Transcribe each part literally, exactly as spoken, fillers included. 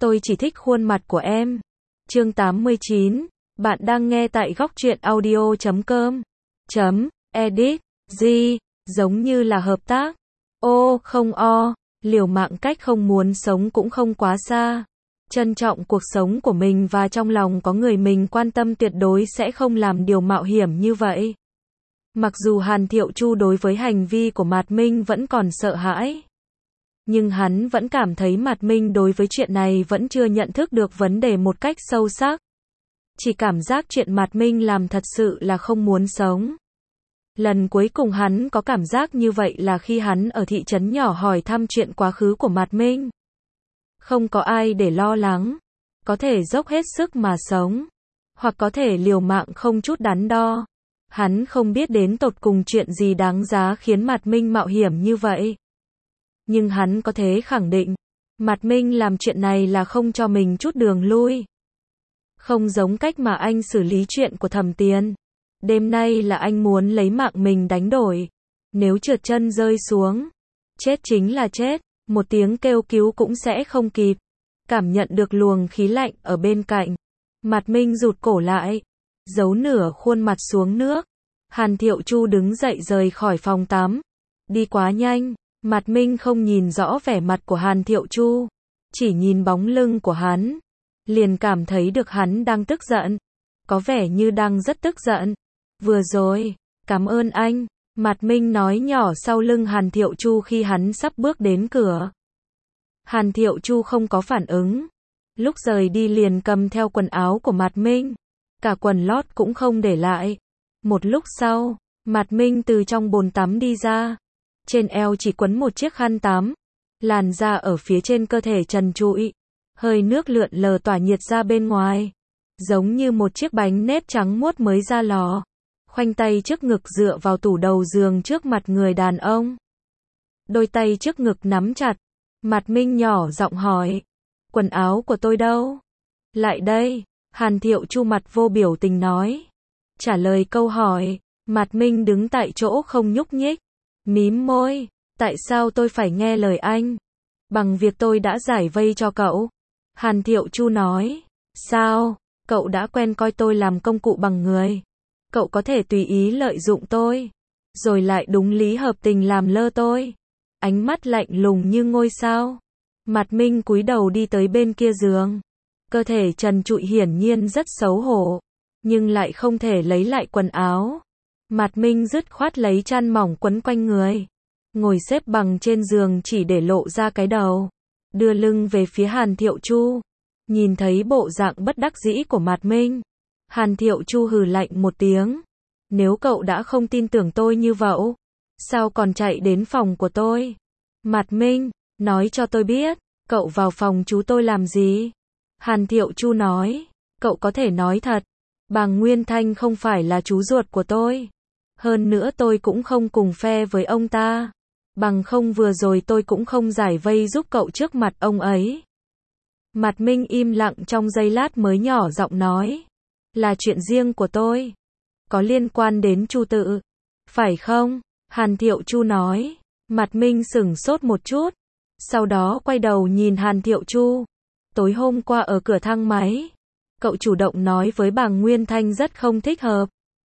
Tôi chỉ thích khuôn mặt của em. Chương tám mươi chín. Bạn đang nghe tại góc truyện audio chấm com. Chấm, edit, G, giống như là hợp tác. Ô, không o, liều mạng cách không muốn sống cũng không quá xa. Trân trọng cuộc sống của mình và trong lòng có người mình quan tâm tuyệt đối sẽ không làm điều mạo hiểm như vậy. Mặc dù Hàn Thiệu Chu đối với hành vi của Mạt Minh vẫn còn sợ hãi, nhưng hắn vẫn cảm thấy Mạt Minh đối với chuyện này vẫn chưa nhận thức được vấn đề một cách sâu sắc. Chỉ cảm giác chuyện Mạt Minh làm thật sự là không muốn sống. Lần cuối cùng hắn có cảm giác như vậy là khi hắn ở thị trấn nhỏ hỏi thăm chuyện quá khứ của Mạt Minh. Không có ai để lo lắng, có thể dốc hết sức mà sống, hoặc có thể liều mạng không chút đắn đo. Hắn không biết đến tột cùng chuyện gì đáng giá khiến Mạt Minh mạo hiểm như vậy. Nhưng hắn có thể khẳng định, Mạt Minh làm chuyện này là không cho mình chút đường lui. Không giống cách mà anh xử lý chuyện của Thẩm Tiền. Đêm nay là anh muốn lấy mạng mình đánh đổi. Nếu trượt chân rơi xuống, chết chính là chết, một tiếng kêu cứu cũng sẽ không kịp. Cảm nhận được luồng khí lạnh ở bên cạnh, Mạt Minh rụt cổ lại, giấu nửa khuôn mặt xuống nước. Hàn Thiệu Chu đứng dậy rời khỏi phòng tắm. Đi quá nhanh, Mạt Minh không nhìn rõ vẻ mặt của Hàn Thiệu Chu, chỉ nhìn bóng lưng của hắn, liền cảm thấy được hắn đang tức giận, có vẻ như đang rất tức giận. Vừa rồi, cảm ơn anh, Mạt Minh nói nhỏ sau lưng Hàn Thiệu Chu khi hắn sắp bước đến cửa. Hàn Thiệu Chu không có phản ứng, lúc rời đi liền cầm theo quần áo của Mạt Minh, cả quần lót cũng không để lại. Một lúc sau, Mạt Minh từ trong bồn tắm đi ra, trên eo chỉ quấn một chiếc khăn tắm, làn da ở phía trên cơ thể trần trụi, hơi nước lượn lờ tỏa nhiệt ra bên ngoài, giống như một chiếc bánh nếp trắng muốt mới ra lò. Khoanh tay trước ngực dựa vào tủ đầu giường trước mặt người đàn ông. Đôi tay trước ngực nắm chặt, Mạt Minh nhỏ giọng hỏi, quần áo của tôi đâu? Lại đây, Hàn Thiệu Chu mặt vô biểu tình nói. Trả lời câu hỏi, Mạt Minh đứng tại chỗ không nhúc nhích, mím môi, tại sao tôi phải nghe lời anh? Bằng việc tôi đã giải vây cho cậu. Hàn Thiệu Chu nói, sao, cậu đã quen coi tôi làm công cụ bằng người. Cậu có thể tùy ý lợi dụng tôi, rồi lại đúng lý hợp tình làm lơ tôi. Ánh mắt lạnh lùng như ngôi sao. Mạt Minh cúi đầu đi tới bên kia giường. Cơ thể trần trụi hiển nhiên rất xấu hổ, nhưng lại không thể lấy lại quần áo. Mạt Minh dứt khoát lấy chăn mỏng quấn quanh người, ngồi xếp bằng trên giường chỉ để lộ ra cái đầu, đưa lưng về phía Hàn Thiệu Chu. Nhìn thấy bộ dạng bất đắc dĩ của Mạt Minh, Hàn Thiệu Chu hừ lạnh một tiếng. Nếu cậu đã không tin tưởng tôi như vậy, sao còn chạy đến phòng của tôi? Mạt Minh, nói cho tôi biết, cậu vào phòng chú tôi làm gì? Hàn Thiệu Chu nói, cậu có thể nói thật, Bàng Nguyên Thanh không phải là chú ruột của tôi. Hơn nữa tôi cũng không cùng phe với ông ta. Bằng không vừa rồi tôi cũng không giải vây giúp cậu trước mặt ông ấy. Mạt Minh im lặng trong giây lát mới nhỏ giọng nói, là chuyện riêng của tôi, có liên quan đến Chu Tự, phải không? Hàn Thiệu Chu nói. Mạt Minh sửng sốt một chút, sau đó quay đầu nhìn Hàn Thiệu Chu. Tối hôm qua ở cửa thang máy, cậu chủ động nói với Bàng Nguyên Thanh rất không thích hợp,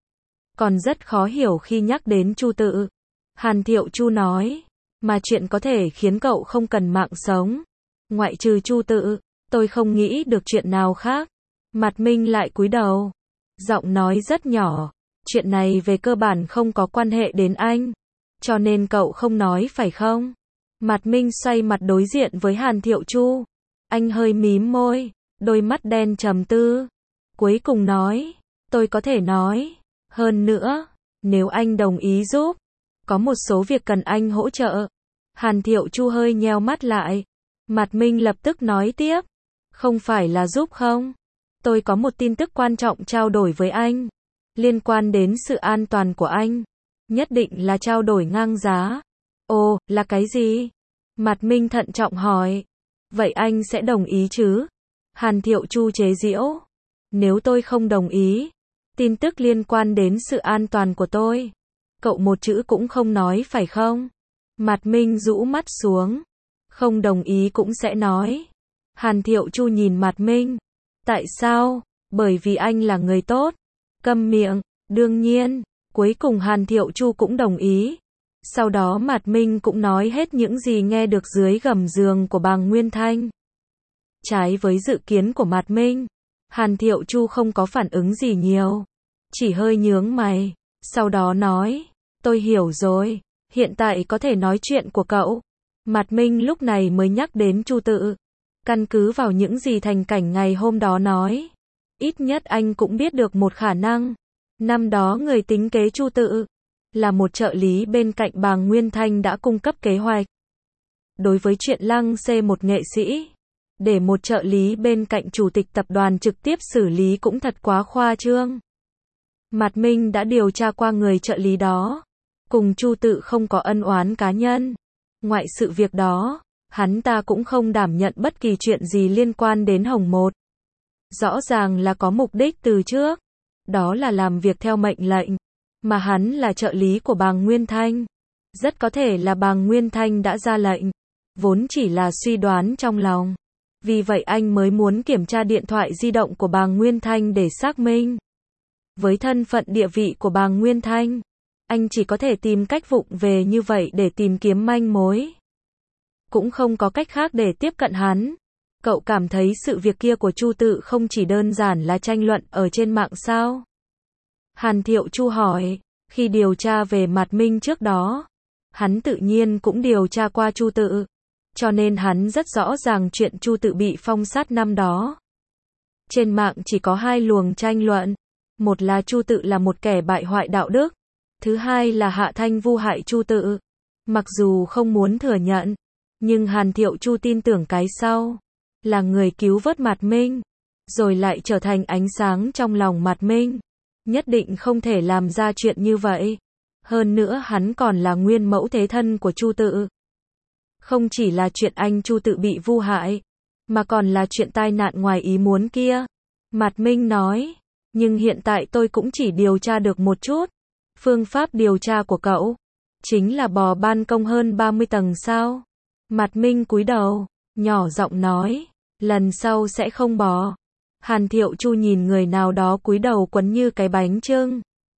còn rất khó hiểu khi nhắc đến Chu Tự. Hàn Thiệu Chu nói, mà chuyện có thể khiến cậu không cần mạng sống, ngoại trừ Chu Tự, tôi không nghĩ được chuyện nào khác. Mạt Minh lại cúi đầu, giọng nói rất nhỏ, chuyện này về cơ bản không có quan hệ đến anh, cho nên cậu không nói phải không? Mạt Minh xoay mặt đối diện với Hàn Thiệu Chu, anh hơi mím môi, đôi mắt đen trầm tư, cuối cùng nói, tôi có thể nói, hơn nữa, nếu anh đồng ý giúp, có một số việc cần anh hỗ trợ. Hàn Thiệu Chu hơi nheo mắt lại, Mạt Minh lập tức nói tiếp, không phải là giúp không? Tôi có một tin tức quan trọng trao đổi với anh, liên quan đến sự an toàn của anh, nhất định là trao đổi ngang giá. Ồ, là cái gì? Mạt Minh thận trọng hỏi. Vậy anh sẽ đồng ý chứ? Hàn Thiệu Chu chế giễu. Nếu tôi không đồng ý, tin tức liên quan đến sự an toàn của tôi, cậu một chữ cũng không nói phải không? Mạt Minh rũ mắt xuống. Không đồng ý cũng sẽ nói. Hàn Thiệu Chu nhìn Mạt Minh. Tại sao? Bởi vì anh là người tốt. Câm miệng. Đương nhiên. Cuối cùng Hàn Thiệu Chu cũng đồng ý. Sau đó Mạt Minh cũng nói hết những gì nghe được dưới gầm giường của Bàng Nguyên Thanh. Trái với dự kiến của Mạt Minh, Hàn Thiệu Chu không có phản ứng gì nhiều. Chỉ hơi nhướng mày. Sau đó nói. Tôi hiểu rồi. Hiện tại có thể nói chuyện của cậu. Mạt Minh lúc này mới nhắc đến Chu Tự. Căn cứ vào những gì Thành Cảnh ngày hôm đó nói. Ít nhất anh cũng biết được một khả năng. Năm đó người tính kế Chu Tự là một trợ lý bên cạnh Bàng Nguyên Thanh đã cung cấp kế hoạch. Đối với chuyện lăng xê một nghệ sĩ, để một trợ lý bên cạnh chủ tịch tập đoàn trực tiếp xử lý cũng thật quá khoa trương. Mạt Minh đã điều tra qua người trợ lý đó. Cùng Chu Tự không có ân oán cá nhân. Ngoại sự việc đó, hắn ta cũng không đảm nhận bất kỳ chuyện gì liên quan đến Hồng Một. Rõ ràng là có mục đích từ trước. Đó là làm việc theo mệnh lệnh. Mà hắn là trợ lý của Bàng Nguyên Thanh. Rất có thể là Bàng Nguyên Thanh đã ra lệnh. Vốn chỉ là suy đoán trong lòng. Vì vậy anh mới muốn kiểm tra điện thoại di động của Bàng Nguyên Thanh để xác minh. Với thân phận địa vị của Bàng Nguyên Thanh, anh chỉ có thể tìm cách vụng về như vậy để tìm kiếm manh mối. Cũng không có cách khác để tiếp cận hắn. Cậu cảm thấy sự việc kia của Chu Tự không chỉ đơn giản là tranh luận ở trên mạng sao? Hàn Thiệu Chu hỏi. Khi điều tra về Mạt Minh trước đó, hắn tự nhiên cũng điều tra qua Chu Tự. Cho nên hắn rất rõ ràng chuyện Chu Tự bị phong sát năm đó. Trên mạng chỉ có hai luồng tranh luận. Một là Chu Tự là một kẻ bại hoại đạo đức. Thứ hai là Hạ Thanh vu hại Chu Tự. Mặc dù không muốn thừa nhận, nhưng Hàn Thiệu Chu tin tưởng cái sau. Là người cứu vớt Mạt Minh. Rồi lại trở thành ánh sáng trong lòng Mạt Minh. Nhất định không thể làm ra chuyện như vậy. Hơn nữa hắn còn là nguyên mẫu thế thân của Chu Tự. Không chỉ là chuyện anh Chu Tự bị vu hại, mà còn là chuyện tai nạn ngoài ý muốn kia. Mạt Minh nói. Nhưng hiện tại tôi cũng chỉ điều tra được một chút. Phương pháp điều tra của cậu chính là bò ban công hơn ba mươi tầng sao? Mạt Minh cúi đầu, nhỏ giọng nói. Lần sau sẽ không bò. Hàn Thiệu Chu nhìn người nào đó cúi đầu quấn như cái bánh chưng.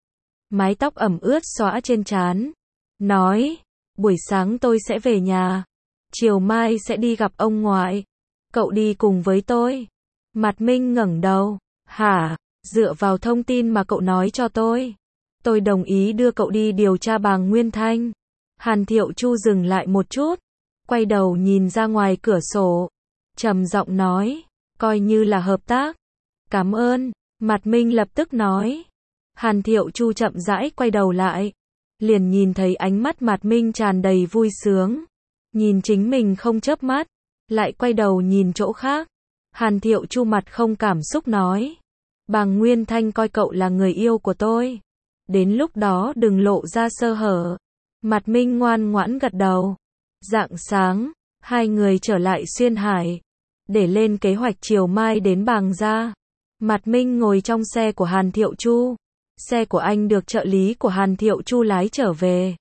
Mái tóc ẩm ướt xõa trên trán. Nói. Buổi sáng tôi sẽ về nhà. Chiều mai sẽ đi gặp ông ngoại. Cậu đi cùng với tôi. Mạt Minh ngẩng đầu. Hả? Dựa vào thông tin mà cậu nói cho tôi, tôi đồng ý đưa cậu đi điều tra Bàng Nguyên Thanh. Hàn Thiệu Chu dừng lại một chút, quay đầu nhìn ra ngoài cửa sổ, trầm giọng nói, coi như là hợp tác. Cảm ơn. Mạt Minh lập tức nói. Hàn Thiệu Chu chậm rãi quay đầu lại, liền nhìn thấy ánh mắt Mạt Minh tràn đầy vui sướng. Nhìn chính mình không chớp mắt, lại quay đầu nhìn chỗ khác. Hàn Thiệu Chu mặt không cảm xúc nói. Bàng Nguyên Thanh coi cậu là người yêu của tôi. Đến lúc đó đừng lộ ra sơ hở. Mạt Minh ngoan ngoãn gật đầu. Rạng sáng, hai người trở lại Xuyên Hải, để lên kế hoạch chiều mai đến Bàng gia. Mạt Minh ngồi trong xe của Hàn Thiệu Chu. Xe của anh được trợ lý của Hàn Thiệu Chu lái trở về.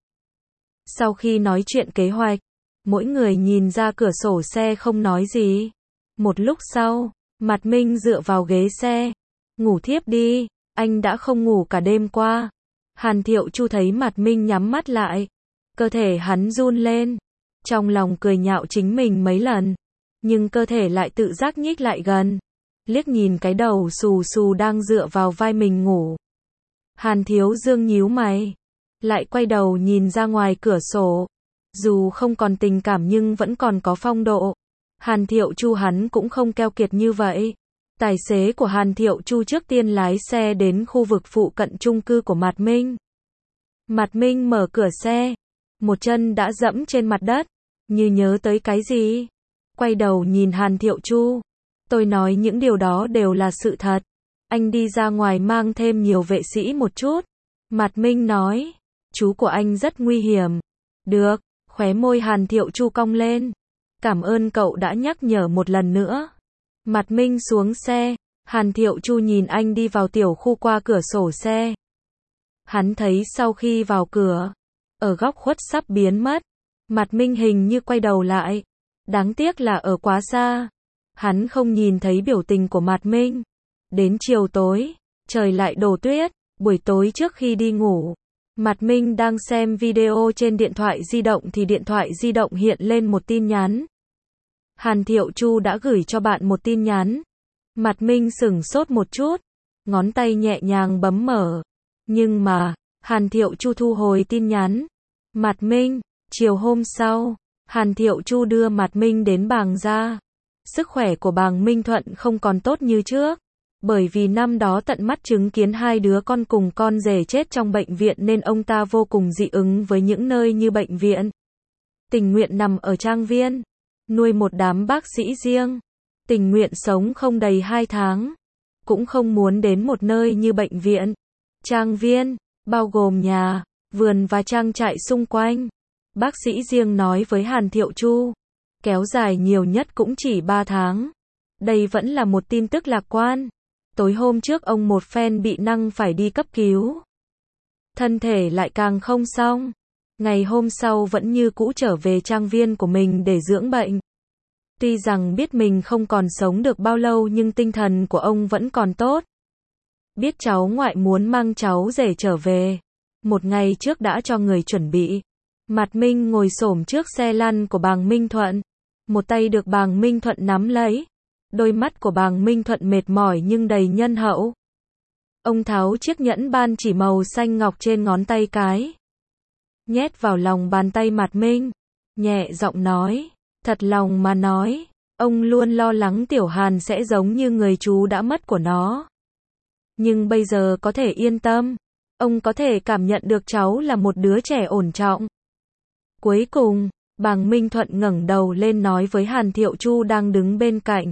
Sau khi nói chuyện kế hoạch, mỗi người nhìn ra cửa sổ xe không nói gì. Một lúc sau, Mạt Minh dựa vào ghế xe. Ngủ thiếp đi, anh đã không ngủ cả đêm qua. Hàn Thiệu Chu thấy Mạt Minh nhắm mắt lại. Cơ thể hắn run lên. Trong lòng cười nhạo chính mình mấy lần. Nhưng cơ thể lại tự giác nhích lại gần. Liếc nhìn cái đầu xù xù đang dựa vào vai mình ngủ. Hàn Thiếu Dương nhíu mày. Lại quay đầu nhìn ra ngoài cửa sổ. Dù không còn tình cảm nhưng vẫn còn có phong độ. Hàn Thiệu Chu hắn cũng không keo kiệt như vậy. Tài xế của Hàn Thiệu Chu trước tiên lái xe đến khu vực phụ cận chung cư của Mạt Minh. Mạt Minh mở cửa xe. Một chân đã dẫm trên mặt đất. Như nhớ tới cái gì. Quay đầu nhìn Hàn Thiệu Chu. Tôi nói những điều đó đều là sự thật. Anh đi ra ngoài mang thêm nhiều vệ sĩ một chút. Mạt Minh nói. Chú của anh rất nguy hiểm. Được. Khóe môi Hàn Thiệu Chu cong lên. Cảm ơn cậu đã nhắc nhở một lần nữa. Mạt Minh xuống xe. Hàn Thiệu Chu nhìn anh đi vào tiểu khu qua cửa sổ xe. Hắn thấy sau khi vào cửa, ở góc khuất sắp biến mất. Mạt Minh hình như quay đầu lại. Đáng tiếc là ở quá xa. hắn không nhìn thấy biểu tình của Mạt Minh. Đến chiều tối, trời lại đổ tuyết, buổi tối trước khi đi ngủ, Mạt Minh đang xem video trên điện thoại di động thì điện thoại di động hiện lên một tin nhắn. Hàn Thiệu Chu đã gửi cho bạn một tin nhắn. Mạt Minh sửng sốt một chút, ngón tay nhẹ nhàng bấm mở. Nhưng mà, Hàn Thiệu Chu thu hồi tin nhắn. Mạt Minh, chiều hôm sau, Hàn Thiệu Chu đưa Mạt Minh đến Bàng Gia. Sức khỏe của Bàng Minh Thuận không còn tốt như trước. Bởi vì năm đó tận mắt chứng kiến hai đứa con cùng con rể chết trong bệnh viện nên ông ta vô cùng dị ứng với những nơi như bệnh viện. Tình nguyện nằm ở trang viên, nuôi một đám bác sĩ riêng. Tình nguyện sống không đầy hai tháng. Cũng không muốn đến một nơi như bệnh viện. Trang viên, bao gồm nhà, vườn và trang trại xung quanh. Bác sĩ riêng nói với Hàn Thiệu Chu, kéo dài nhiều nhất cũng chỉ ba tháng. Đây vẫn là một tin tức lạc quan. Tối hôm trước ông một phen bị năng phải đi cấp cứu. Thân thể lại càng không xong. Ngày hôm sau vẫn như cũ trở về trang viên của mình để dưỡng bệnh. Tuy rằng biết mình không còn sống được bao lâu nhưng tinh thần của ông vẫn còn tốt. Biết cháu ngoại muốn mang cháu rể trở về. Một ngày trước đã cho người chuẩn bị. Mạt Minh ngồi xổm trước xe lăn của Bàng Minh Thuận. Một tay được Bàng Minh Thuận nắm lấy. Đôi mắt của Bàng Minh Thuận mệt mỏi nhưng đầy nhân hậu. Ông tháo chiếc nhẫn ban chỉ màu xanh ngọc trên ngón tay cái. Nhét vào lòng bàn tay Mạt Minh. Nhẹ giọng nói. Thật lòng mà nói, ông luôn lo lắng Tiểu Hàn sẽ giống như người chú đã mất của nó. Nhưng bây giờ có thể yên tâm. Ông có thể cảm nhận được cháu là một đứa trẻ ổn trọng. Cuối cùng, Bàng Minh Thuận ngẩng đầu lên nói với Hàn Thiệu Chu đang đứng bên cạnh.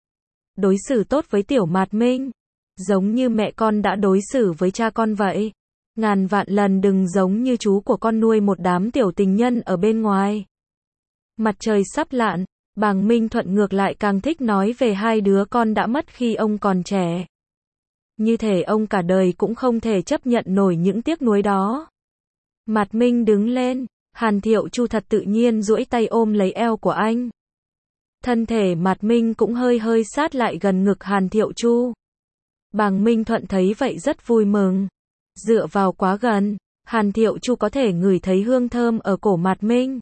Đối xử tốt với Tiểu Mạt Minh. Giống như mẹ con đã đối xử với cha con vậy. Ngàn vạn lần đừng giống như chú của con nuôi một đám tiểu tình nhân ở bên ngoài. Mặt trời sắp lặn, Bàng Minh Thuận ngược lại càng thích nói về hai đứa con đã mất khi ông còn trẻ. Như thể ông cả đời cũng không thể chấp nhận nổi những tiếc nuối đó. Mạt Minh đứng lên, Hàn Thiệu Chu thật tự nhiên duỗi tay ôm lấy eo của anh. Thân thể Mạt Minh cũng hơi hơi sát lại gần ngực Hàn Thiệu Chu. Bàng Minh Thuận thấy vậy rất vui mừng. Dựa vào quá gần, Hàn Thiệu Chu có thể ngửi thấy hương thơm ở cổ Mạt Minh.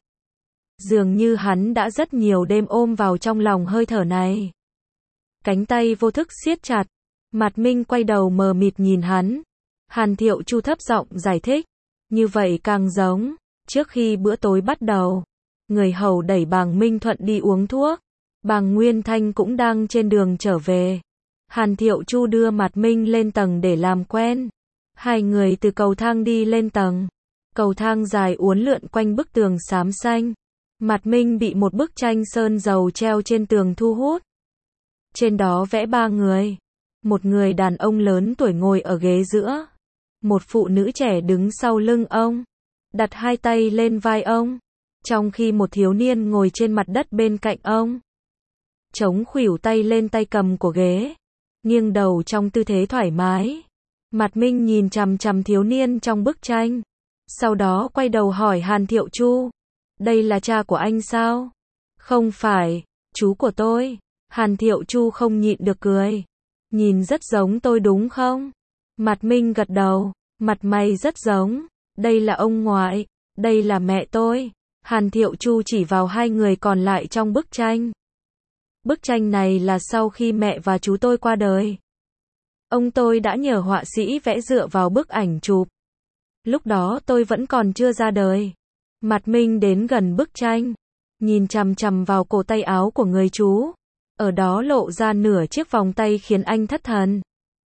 Dường như hắn đã rất nhiều đêm ôm vào trong lòng hơi thở này. Cánh tay vô thức siết chặt. Mạt Minh quay đầu mờ mịt nhìn hắn. Hàn Thiệu Chu thấp giọng giải thích. Như vậy càng giống. Trước khi bữa tối bắt đầu, người hầu đẩy Bàng Minh Thuận đi uống thuốc. Bàng Nguyên Thanh cũng đang trên đường trở về. Hàn Thiệu Chu đưa Mạt Minh lên tầng để làm quen. Hai người từ cầu thang đi lên tầng. Cầu thang dài uốn lượn quanh bức tường xám xanh. Mạt Minh bị một bức tranh sơn dầu treo trên tường thu hút. Trên đó vẽ ba người. Một người đàn ông lớn tuổi ngồi ở ghế giữa. Một phụ nữ trẻ đứng sau lưng ông. Đặt hai tay lên vai ông. Trong khi một thiếu niên ngồi trên mặt đất bên cạnh ông. Chống khuỷu tay lên tay cầm của ghế. Nghiêng đầu trong tư thế thoải mái. Mạt Minh nhìn chằm chằm thiếu niên trong bức tranh. Sau đó quay đầu hỏi Hàn Thiệu Chu. Đây là cha của anh sao? Không phải, chú của tôi. Hàn Thiệu Chu không nhịn được cười. Nhìn rất giống tôi đúng không? Mạt Minh gật đầu. Mặt mày rất giống. Đây là ông ngoại. Đây là mẹ tôi. Hàn Thiệu Chu chỉ vào hai người còn lại trong bức tranh. Bức tranh này là sau khi mẹ và chú tôi qua đời. Ông tôi đã nhờ họa sĩ vẽ dựa vào bức ảnh chụp. Lúc đó tôi vẫn còn chưa ra đời. Mạt Minh đến gần bức tranh, nhìn chằm chằm vào cổ tay áo của người chú. Ở đó lộ ra nửa chiếc vòng tay khiến anh thất thần.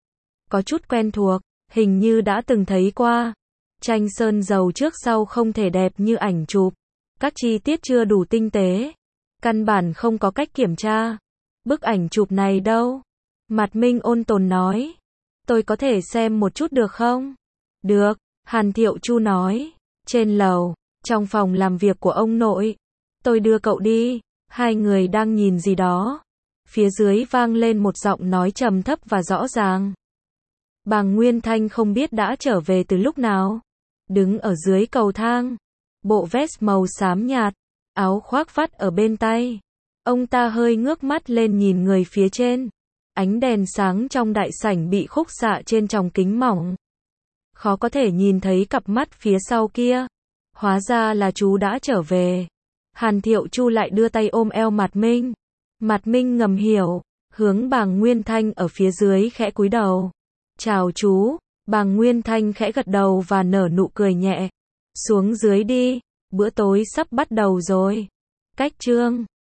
Có chút quen thuộc, hình như đã từng thấy qua. Tranh sơn dầu trước sau không thể đẹp như ảnh chụp. Các chi tiết chưa đủ tinh tế. Căn bản không có cách kiểm tra. Bức ảnh chụp này đâu? Mạt Minh ôn tồn nói. Tôi có thể xem một chút được không? Được, Hàn Thiệu Chu nói. Trên lầu, trong phòng làm việc của ông nội. Tôi đưa cậu đi. Hai người đang nhìn gì đó. Phía dưới vang lên một giọng nói trầm thấp và rõ ràng. Bàng Nguyên Thanh không biết đã trở về từ lúc nào. Đứng ở dưới cầu thang. Bộ vest màu xám nhạt. Áo khoác vắt ở bên tay. Ông ta hơi ngước mắt lên nhìn người phía trên. Ánh đèn sáng trong đại sảnh bị khúc xạ trên tròng kính mỏng. Khó có thể nhìn thấy cặp mắt phía sau kia. Hóa ra là chú đã trở về. Hàn Thiệu Chu lại đưa tay ôm eo Mạt Minh. Mạt Minh ngầm hiểu, hướng Bàng Nguyên Thanh ở phía dưới khẽ cúi đầu. Chào chú. Bàng Nguyên Thanh khẽ gật đầu và nở nụ cười nhẹ. Xuống dưới đi, bữa tối sắp bắt đầu rồi. Cách chương